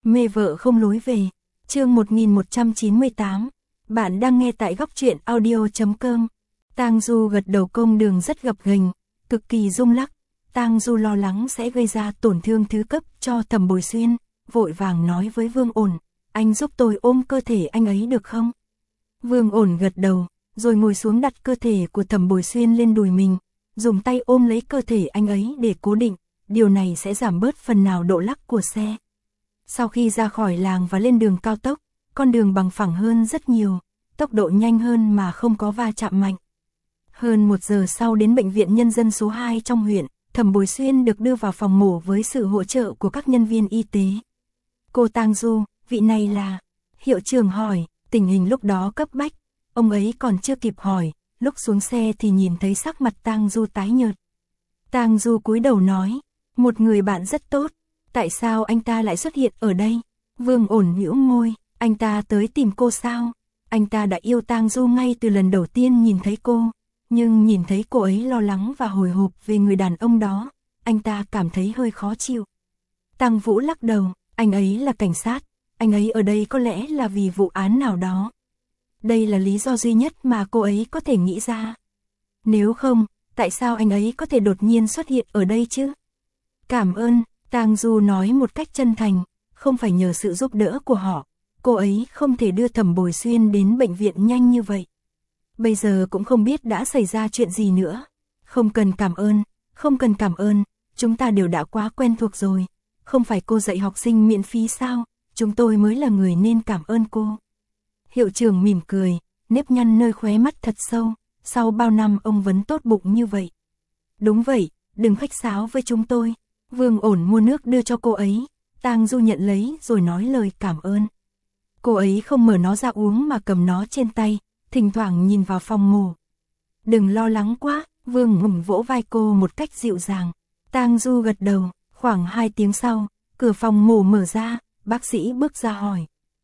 Mê vợ không lối về. Chương 1198. Bạn đang nghe tại góc truyện audio.com. Tang Du gật đầu, công đường rất gập ghềnh, cực kỳ rung lắc. Tang Du lo lắng sẽ gây ra tổn thương thứ cấp cho Thẩm Bồi Xuyên, vội vàng nói với Vương Ổn, anh giúp tôi ôm cơ thể anh ấy được không? Vương Ổn gật đầu, rồi ngồi xuống đặt cơ thể của Thẩm Bồi Xuyên lên đùi mình, dùng tay ôm lấy cơ thể anh ấy để cố định, điều này sẽ giảm bớt phần nào độ lắc của xe. Sau khi ra khỏi làng và lên đường cao tốc, con đường bằng phẳng hơn rất nhiều, tốc độ nhanh hơn mà không có va chạm mạnh. Hơn 1 giờ sau đến bệnh viện nhân dân số 2 trong huyện, Thẩm Bồi Xuyên được đưa vào phòng mổ với sự hỗ trợ của các nhân viên y tế. Cô Tang Du, vị này là... Hiệu trưởng hỏi, tình hình lúc đó cấp bách, ông ấy còn chưa kịp hỏi, lúc xuống xe thì nhìn thấy sắc mặt Tang Du tái nhợt. Tang Du cúi đầu nói, một người bạn rất tốt, tại sao anh ta lại xuất hiện ở đây? Vương Ổn nhíu môi, anh ta tới tìm cô sao? Anh ta đã yêu Tang Du ngay từ lần đầu tiên nhìn thấy cô, nhưng nhìn thấy cô ấy lo lắng và hồi hộp về người đàn ông đó, anh ta cảm thấy hơi khó chịu. Tang Vũ lắc đầu, anh ấy là cảnh sát, anh ấy ở đây có lẽ là vì vụ án nào đó. Đây là lý do duy nhất mà cô ấy có thể nghĩ ra. Nếu không, tại sao anh ấy có thể đột nhiên xuất hiện ở đây chứ? Cảm ơn, Tang Du nói một cách chân thành, không phải nhờ sự giúp đỡ của họ, cô ấy không thể đưa Thẩm Bồi Xuyên đến bệnh viện nhanh như vậy. Bây giờ cũng không biết đã xảy ra chuyện gì nữa. Không cần cảm ơn, không cần cảm ơn, chúng ta đều đã quá quen thuộc rồi. Không phải cô dạy học sinh miễn phí sao, chúng tôi mới là người nên cảm ơn cô. Hiệu trưởng mỉm cười, nếp nhăn nơi khóe mắt thật sâu, sau bao năm ông vẫn tốt bụng như vậy. Đúng vậy, đừng khách sáo với chúng tôi. Vương Ổn mua nước đưa cho cô ấy, Tang Du nhận lấy rồi nói lời cảm ơn. Cô ấy không mở nó ra uống mà cầm nó trên tay, thỉnh thoảng nhìn vào phòng mổ. Đừng lo lắng quá, Vương Ổn vỗ vai cô một cách dịu dàng. Tang Du gật đầu, khoảng 2 tiếng sau, cửa phòng mổ mở ra, bác sĩ bước ra hỏi.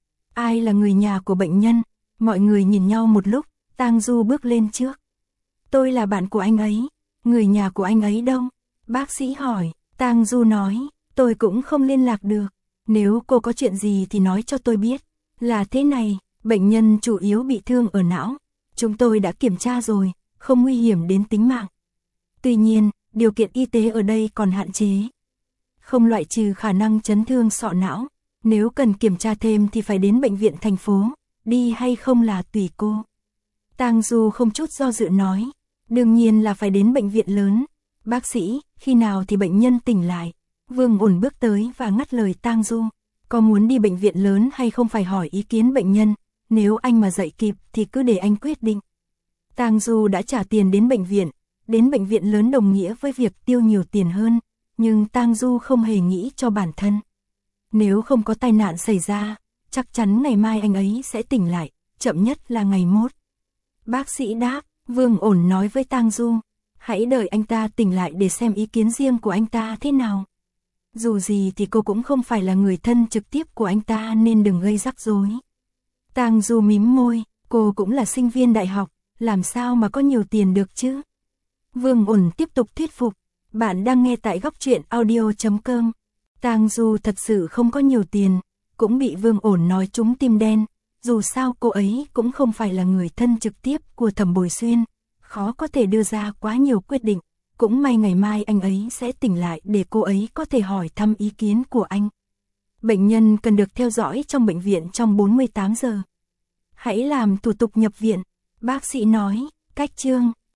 Ai là người nhà của bệnh nhân? Mọi người nhìn nhau một lúc, Tang Du bước lên trước. Tôi là bạn của anh ấy, người nhà của anh ấy đâu? Bác sĩ hỏi, Tang Du nói, tôi cũng không liên lạc được. Nếu cô có chuyện gì thì nói cho tôi biết. Là thế này, bệnh nhân chủ yếu bị thương ở não. Chúng tôi đã kiểm tra rồi, không nguy hiểm đến tính mạng. Tuy nhiên, điều kiện y tế ở đây còn hạn chế. Không loại trừ khả năng chấn thương sọ não. Nếu cần kiểm tra thêm thì phải đến bệnh viện thành phố, đi hay không là tùy cô. Tang Du không chút do dự nói, đương nhiên là phải đến bệnh viện lớn. Bác sĩ, khi nào thì bệnh nhân tỉnh lại? Vương Ổn bước tới và ngắt lời Tang Du, có muốn đi bệnh viện lớn hay không phải hỏi ý kiến bệnh nhân, nếu anh mà dậy kịp thì cứ để anh quyết định. Tang Du đã trả tiền đến bệnh viện lớn đồng nghĩa với việc tiêu nhiều tiền hơn, nhưng Tang Du không hề nghĩ cho bản thân. Nếu không có tai nạn xảy ra, chắc chắn ngày mai anh ấy sẽ tỉnh lại, chậm nhất là ngày mốt. Bác sĩ đáp, Vương Ổn nói với Tang Du, hãy đợi anh ta tỉnh lại để xem ý kiến riêng của anh ta thế nào. Dù gì thì cô cũng không phải là người thân trực tiếp của anh ta nên đừng gây rắc rối. Tang Du mím môi, cô cũng là sinh viên đại học, làm sao mà có nhiều tiền được chứ? Vương Ổn tiếp tục thuyết phục, bạn đang nghe tại góc truyện audio.com. Tang Du thật sự không có nhiều tiền, cũng bị Vương Ổn nói trúng tim đen, dù sao cô ấy cũng không phải là người thân trực tiếp của Thẩm Bồi Xuyên, khó có thể đưa ra quá nhiều quyết định, cũng may ngày mai anh ấy sẽ tỉnh lại để cô ấy có thể hỏi thăm ý kiến của anh. Bệnh nhân cần được theo dõi trong bệnh viện trong 48 giờ. Hãy làm thủ tục nhập viện, bác sĩ nói, cách chương.